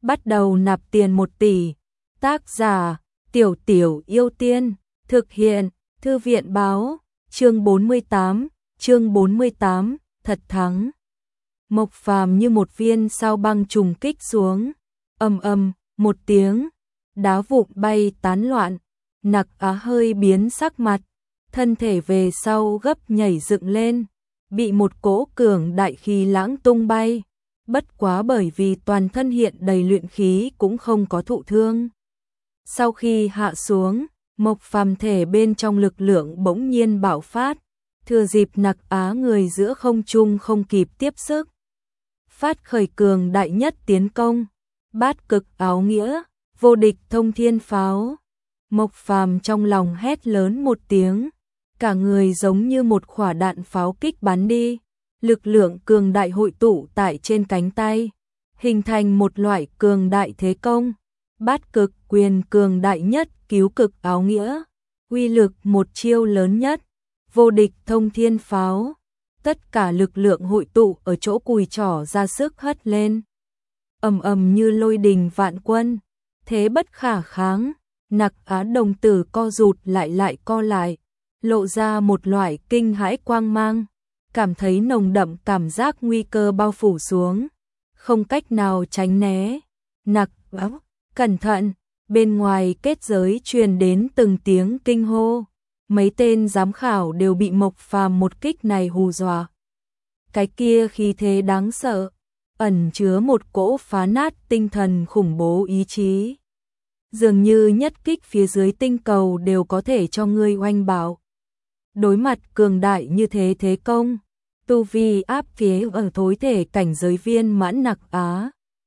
bắt đầu nạp tiền 1 tỷ. Tác giả: Tiểu Tiểu Yêu Tiên. Thực hiện: Thư viện báo. Chương 48, thật thắng. Mộc Phàm như một viên sao băng trùng kích xuống. Ầm ầm, một tiếng, đá vụn bay tán loạn. Nặc Á hơi biến sắc mặt, thân thể về sau gấp nhảy dựng lên, bị một cỗ cường đại khí lãng tung bay. Bất quá bởi vì toàn thân hiện đầy luyện khí cũng không có thụ thương. Sau khi hạ xuống, Mộc Phàm thể bên trong lực lượng bỗng nhiên bạo phát, thừa dịp Nặc Á người giữa không trung không kịp tiếp sức, phát khởi cường đại nhất tiến công. Bát cực áo nghĩa, vô địch thông thiên pháo. Mộc Phàm trong lòng hét lớn một tiếng, cả người giống như một quả đạn pháo kích bắn đi, lực lượng cường đại hội tụ tại trên cánh tay, hình thành một loại cường đại thế công. Bát cực quyền cường đại nhất, cứu cực áo nghĩa, uy lực một chiêu lớn nhất, vô địch thông thiên pháo. Tất cả lực lượng hội tụ ở chỗ cùi trỏ ra sức hất lên. Ầm ầm như lôi đình vạn quân, thế bất khả kháng. Nặc Á đồng tử co rụt lại co lại, lộ ra một loại kinh hãi quang mang, cảm thấy nồng đậm cảm giác nguy cơ bao phủ xuống, không cách nào tránh né. Nặc Á, cẩn thận! Bên ngoài kết giới truyền đến từng tiếng kinh hô, mấy tên giám khảo đều bị Mộc Phàm một kích này hù dọa. Cái kia khí thế đáng sợ, ẩn chứa một cỗ phá nát tinh thần khủng bố ý chí. Dường như nhất kích phía dưới tinh cầu đều có thể cho ngươi oanh bạo. Đối mặt cường đại như thế thế công, tu vi áp phía ở thối thể cảnh giới viên mãn Nặc Á,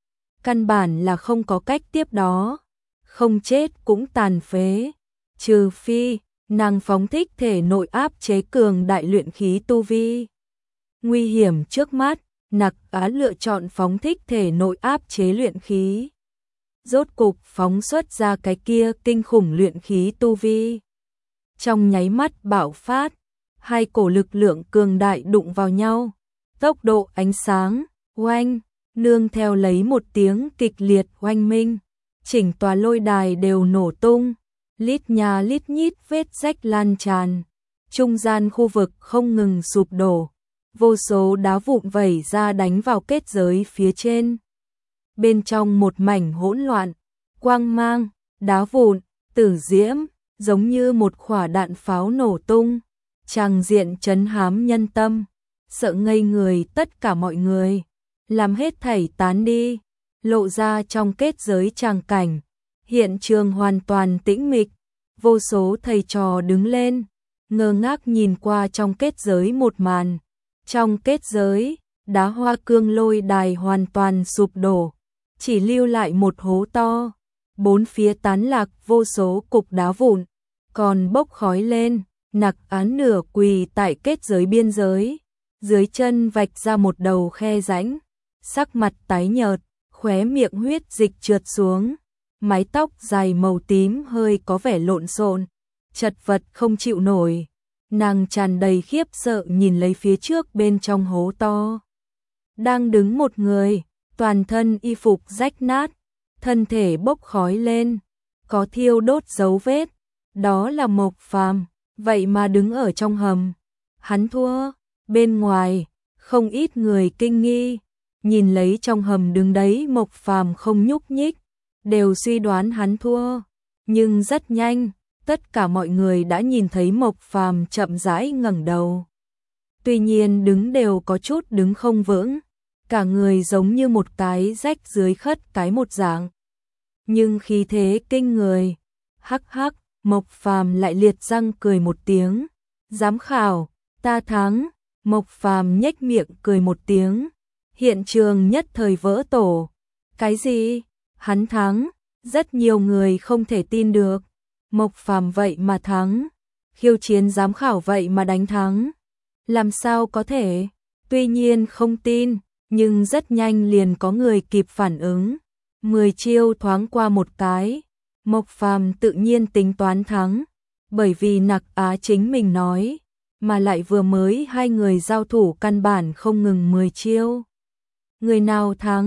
căn bản là không có cách tiếp đó, không chết cũng tàn phế, trừ phi nàng phóng thích thể nội áp chế cường đại luyện khí tu vi. Nguy hiểm trước mắt, Nặc Á lựa chọn phóng thích thể nội áp chế luyện khí. Rốt cục phóng xuất ra cái kia kinh khủng luyện khí tu vi. Trong nháy mắt bạo phát, hai cổ lực lượng cường đại đụng vào nhau, tốc độ ánh sáng, oanh, nương theo lấy một tiếng kịch liệt oanh minh, chỉnh tòa lôi đài đều nổ tung, lít nhà lít nhít vết rách lan tràn, trung gian khu vực không ngừng sụp đổ, vô số đá vụn vẩy ra đánh vào kết giới phía trên. Bên trong một mảnh hỗn loạn, quang mang, đá vụn, tử diễm, giống như một quả đạn pháo nổ tung, tràng diện trấn hám nhân tâm, sợ ngây người tất cả mọi người, làm hết thảy tán đi, lộ ra trong kết giới tràng cảnh, hiện trường hoàn toàn tĩnh mịch, vô số thầy trò đứng lên, ngơ ngác nhìn qua trong kết giới một màn. Trong kết giới, đá hoa cương lôi đài hoàn toàn sụp đổ, chỉ lưu lại một hố to, bốn phía tán lạc vô số cục đá vụn, còn bốc khói lên. Nặc Á nửa quỳ tại kết giới biên giới, dưới chân vạch ra một đầu khe rãnh, sắc mặt tái nhợt, khóe miệng huyết dịch trượt xuống, mái tóc dài màu tím hơi có vẻ lộn xộn, chật vật không chịu nổi. Nàng tràn đầy khiếp sợ nhìn lấy phía trước bên trong hố to. Đang đứng một người, toàn thân y phục rách nát, thân thể bốc khói lên, có thiêu đốt dấu vết, đó là Mộc Phàm, vậy mà đứng ở trong hầm. Hắn thua. Bên ngoài, không ít người kinh nghi, nhìn lấy trong hầm đứng đấy Mộc Phàm không nhúc nhích, đều suy đoán hắn thua, nhưng rất nhanh, tất cả mọi người đã nhìn thấy Mộc Phàm chậm rãi ngẩng đầu. Tuy nhiên đứng đều có chút đứng không vững, cả người giống như một cái rách dưới khất cái một dạng. Nhưng khí thế kinh người. Hắc hắc, Mộc Phàm lại liệt răng cười một tiếng. Giám khảo, ta thắng. Mộc Phàm nhếch miệng cười một tiếng. Hiện trường nhất thời vỡ tổ. Cái gì? Hắn thắng? Rất nhiều người không thể tin được. Mộc Phàm vậy mà thắng, khiêu chiến giám khảo vậy mà đánh thắng. Làm sao có thể? Tuy nhiên không tin, nhưng rất nhanh liền có người kịp phản ứng. 10 chiêu thoáng qua một cái, Mộc Phàm tự nhiên tính toán thắng, bởi vì Nặc Á chính mình nói, mà lại vừa mới hai người giao thủ căn bản không ngừng 10 chiêu. Người nào thắng?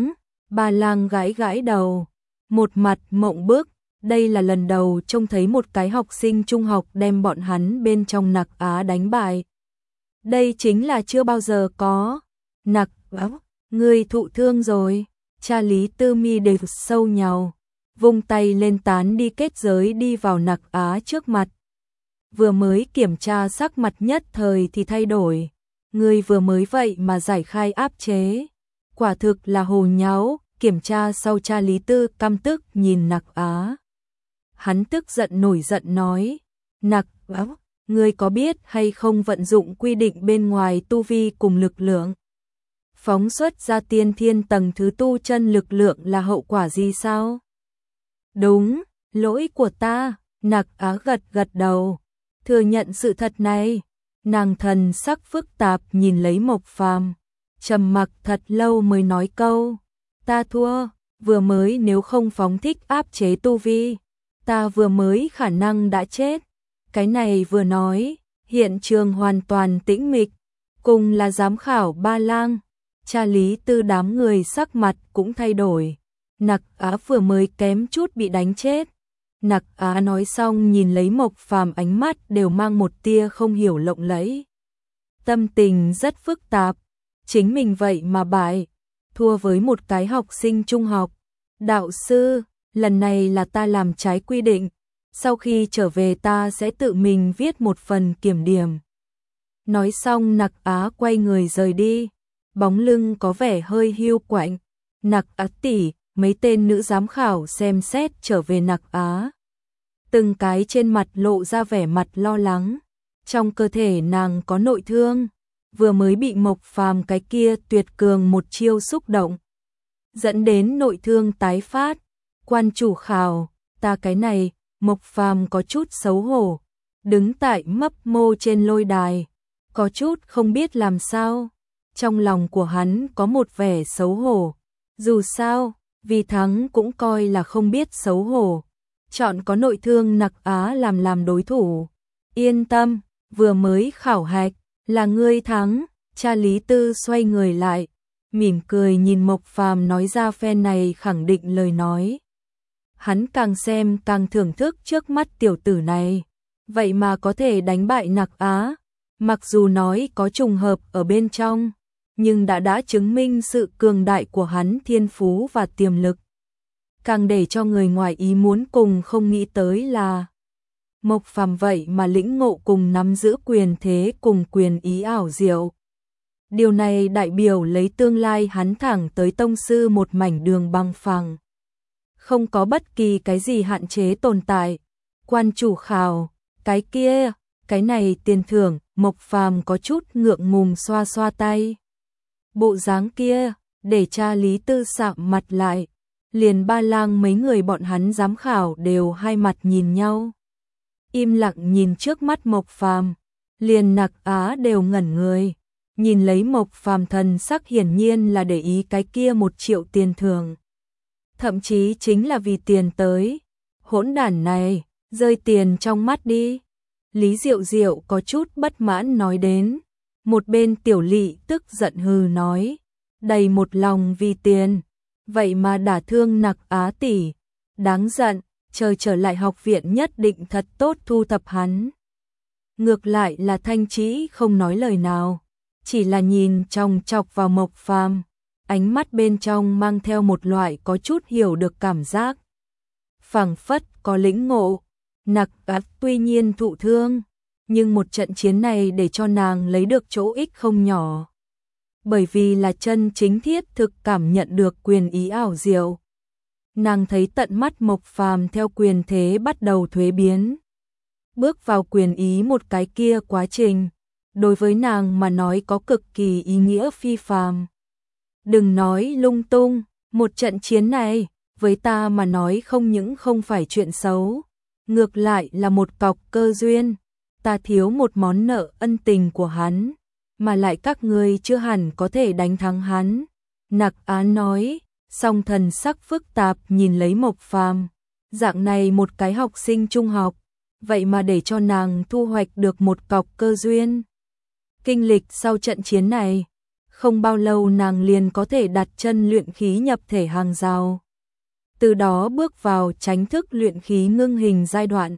Ba Lang gãi gãi đầu, một mặt mộng bức, đây là lần đầu trông thấy một cái học sinh trung học đem bọn hắn bên trong Nặc Á đánh bại. Đây chính là chưa bao giờ có. Nặc Á, ngươi thụ thương rồi. Cha Lý Tư mi đều sâu nhàu, vung tay lên tán đi kết giới đi vào Nặc Á trước mặt. Vừa mới kiểm tra sắc mặt nhất thời thì thay đổi. Ngươi vừa mới vậy mà giải khai áp chế. Quả thực là hồ nháo, kiểm tra sau cha Lý Tư căm tức nhìn Nặc Á. Hắn tức giận nổi giận nói, Nặc Á, ngươi có biết hay không vận dụng quy định bên ngoài tu vi cùng lực lượng? Phóng xuất ra tiên thiên tầng thứ tu chân lực lượng là hậu quả gì sao? Đúng, lỗi của ta, Nặc Á gật gật đầu, thừa nhận sự thật này. Nàng thần sắc phức tạp nhìn lấy Mộc Phàm, trầm mặc thật lâu mới nói câu, ta thua, vừa mới nếu không phóng thích áp chế tu vi, ta vừa mới khả năng đã chết. Cái này vừa nói, hiện trường hoàn toàn tĩnh mịch, cùng là giám khảo Ba Lang, cha Lý Tư đám người sắc mặt cũng thay đổi. Nặc Á vừa mới kém chút bị đánh chết. Nặc Á nói xong nhìn lấy Mộc Phàm, ánh mắt đều mang một tia không hiểu lộng lẫy. Tâm tình rất phức tạp, chính mình vậy mà bại, thua với một cái học sinh trung học. Đạo sư, lần này là ta làm trái quy định, sau khi trở về ta sẽ tự mình viết một phần kiểm điểm. Nói xong Nặc Á quay người rời đi, bóng lưng có vẻ hơi hiu quạnh. Nặc Á tỷ, mấy tên nữ giám khảo xem xét trở về Nặc Á. Từng cái trên mặt lộ ra vẻ mặt lo lắng, trong cơ thể nàng có nội thương, vừa mới bị Mộc Phàm cái kia tuyệt cường một chiêu xúc động, dẫn đến nội thương tái phát. Quan chủ khảo, ta cái này, Mộc Phàm có chút xấu hổ, đứng tại mấp mô trên lôi đài, có chút không biết làm sao. Trong lòng của hắn có một vẻ xấu hổ, dù sao, vì thắng cũng coi là không biết xấu hổ. Chọn có nội thương Nặc Á làm đối thủ. Yên tâm, vừa mới khảo hạch, là ngươi thắng. Cha Lý Tư xoay người lại, mỉm cười nhìn Mộc Phàm nói ra phen này khẳng định lời nói. Hắn càng xem càng thưởng thức trước mắt tiểu tử này, vậy mà có thể đánh bại Nặc Á. Mặc dù nói có trùng hợp ở bên trong, nhưng đã chứng minh sự cường đại của hắn thiên phú và tiềm lực. Càng để cho người ngoài ý muốn cùng không nghĩ tới là Mộc Phàm vậy mà lĩnh ngộ cùng nắm giữ quyền thế cùng quyền ý ảo diệu. Điều này đại biểu lấy tương lai hắn thẳng tới tông sư một mảnh đường bằng phẳng. Không có bất kỳ cái gì hạn chế tồn tại. Quan chủ khảo, cái kia, cái này tiền thưởng. Mộc Phàm có chút ngượng ngùng xoa xoa tay. Bộ dáng kia, để cha Lý Tư sạm mặt lại. Liền Ba Lang mấy người bọn hắn giám khảo đều hai mặt nhìn nhau, im lặng nhìn trước mắt Mộc Phàm. Liền Nặc Á đều ngẩn người, nhìn lấy Mộc Phàm, thần sắc hiển nhiên là để ý cái kia 1 triệu tiền thưởng. Thậm chí chính là vì tiền tới. Hỗn đản này, rơi tiền trong mắt đi. Lý Diệu Diệu có chút bất mãn nói đến. Một bên Tiểu Lị tức giận hừ nói, đầy một lòng vì tiền, vậy mà đả thương Nặc Á tỷ, đáng giận, chờ trở lại học viện nhất định thật tốt thu thập hắn. Ngược lại là Thanh Trĩ không nói lời nào, chỉ là nhìn chòng chọc vào Mộc Phàm, ánh mắt bên trong mang theo một loại có chút hiểu được cảm giác. Phảng phất có lĩnh ngộ. Nặc Á tuy nhiên thụ thương, nhưng một trận chiến này để cho nàng lấy được chỗ ích không nhỏ. Bởi vì là chân chính thiết thực cảm nhận được quyền ý ảo diệu. Nàng thấy tận mắt Mộc Phàm theo quyền thế bắt đầu thuế biến. Bước vào quyền ý một cái kia quá trình, đối với nàng mà nói có cực kỳ ý nghĩa phi phàm. Đừng nói lung tung, một trận chiến này, với ta mà nói không những không phải chuyện xấu, ngược lại là một cọc cơ duyên. Ta thiếu một món nợ ân tình của hắn, mà lại các ngươi chưa hẳn có thể đánh thắng hắn. Nặc Á nói, song thần sắc phức tạp nhìn lấy Mộc Phàm. Dạng này một cái học sinh trung học, vậy mà để cho nàng thu hoạch được một cọc cơ duyên. Kinh lịch sau trận chiến này, không bao lâu nàng liền có thể đặt chân luyện khí nhập thể hàng rào. Từ đó bước vào chính thức luyện khí ngưng hình giai đoạn.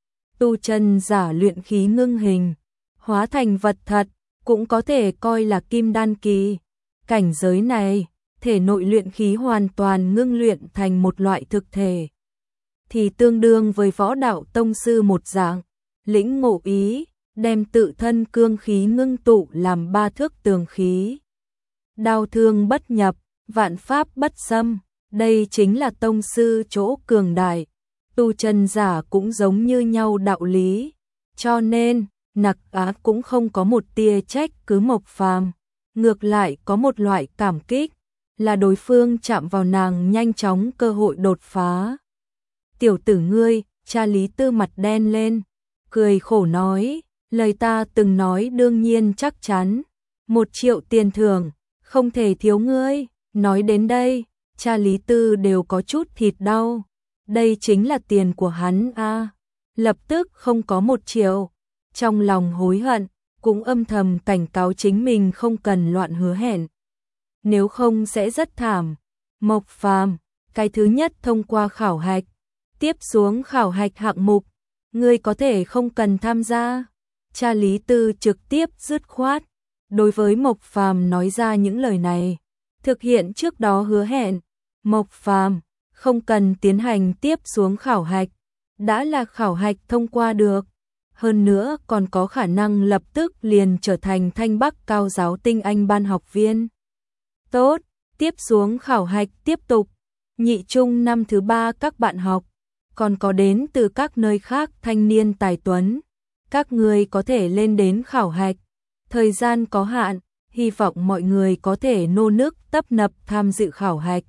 Tu chân giả luyện khí ngưng hình, hóa thành vật thật, cũng có thể coi là kim đan kỳ. Cảnh giới này, thể nội luyện khí hoàn toàn ngưng luyện thành một loại thực thể, thì tương đương với võ đạo tông sư một dạng, lĩnh ngộ ý, đem tự thân cương khí ngưng tụ làm 3 thước tường khí. Đao thương bất nhập, vạn pháp bất xâm, đây chính là tông sư chỗ cường đại. Tu chân giả cũng giống như nhau đạo lý, cho nên Nặc Á cũng không có một tia trách cứ Mộc Phàm, ngược lại có một loại cảm kích, là đối phương chạm vào nàng nhanh chóng cơ hội đột phá. Tiểu tử ngươi, cha Lý Tư mặt đen lên, cười khổ nói, lời ta từng nói đương nhiên chắc chắn, 1 triệu tiền thưởng, không thể thiếu ngươi. Nói đến đây, cha Lý Tư đều có chút thịt đau, đây chính là tiền của hắn a. Lập tức không có 1 triệu, trong lòng hối hận, cũng âm thầm cảnh cáo chính mình không cần loạn hứa hẹn, nếu không sẽ rất thảm. Mộc Phàm, cái thứ nhất thông qua khảo hạch, tiếp xuống khảo hạch hạng mục, ngươi có thể không cần tham gia. Cha Lý Tư trực tiếp dứt khoát, đối với Mộc Phàm nói ra những lời này, thực hiện trước đó hứa hẹn. Mộc Phàm không cần tiến hành tiếp xuống khảo hạch, đã là khảo hạch thông qua được, hơn nữa còn có khả năng lập tức liền trở thành Thanh Bắc Cao giáo tinh anh ban học viên. Tốt, tiếp xuống khảo hạch tiếp tục, nhị trung năm thứ 3 các bạn học, còn có đến từ các nơi khác thanh niên tài tuấn, các người có thể lên đến khảo hạch, thời gian có hạn, hy vọng mọi người có thể nô nức tấp nập tham dự khảo hạch.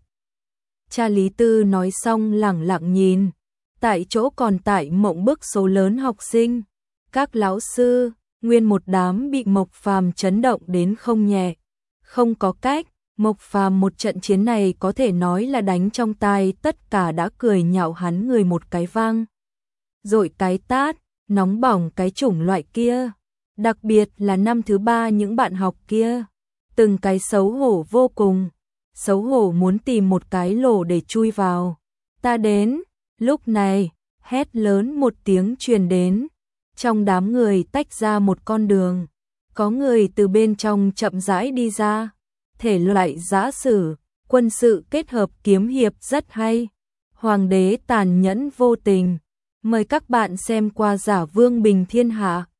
Cha Lý Tư nói xong lẳng lặng nhìn, tại chỗ còn tại mộng bức số lớn học sinh, các lão sư, nguyên một đám bị Mộc Phàm chấn động đến không nhẹ. Không có cách, Mộc Phàm một trận chiến này có thể nói là đánh trong tai tất cả đã cười nhạo hắn người một cái vang. Rồi cái tát, nóng bỏng cái chủng loại kia. Đặc biệt là năm thứ 3 những bạn học kia, từng cái xấu hổ vô cùng, xấu hổ muốn tìm một cái lỗ để chui vào. Ta đến, lúc này, hét lớn một tiếng truyền đến, trong đám người tách ra một con đường, có người từ bên trong chậm rãi đi ra, thể loại giã sử, quân sự kết hợp kiếm hiệp rất hay, hoàng đế tàn nhẫn vô tình, mời các bạn xem qua Giả Vương Bình Thiên Hạ.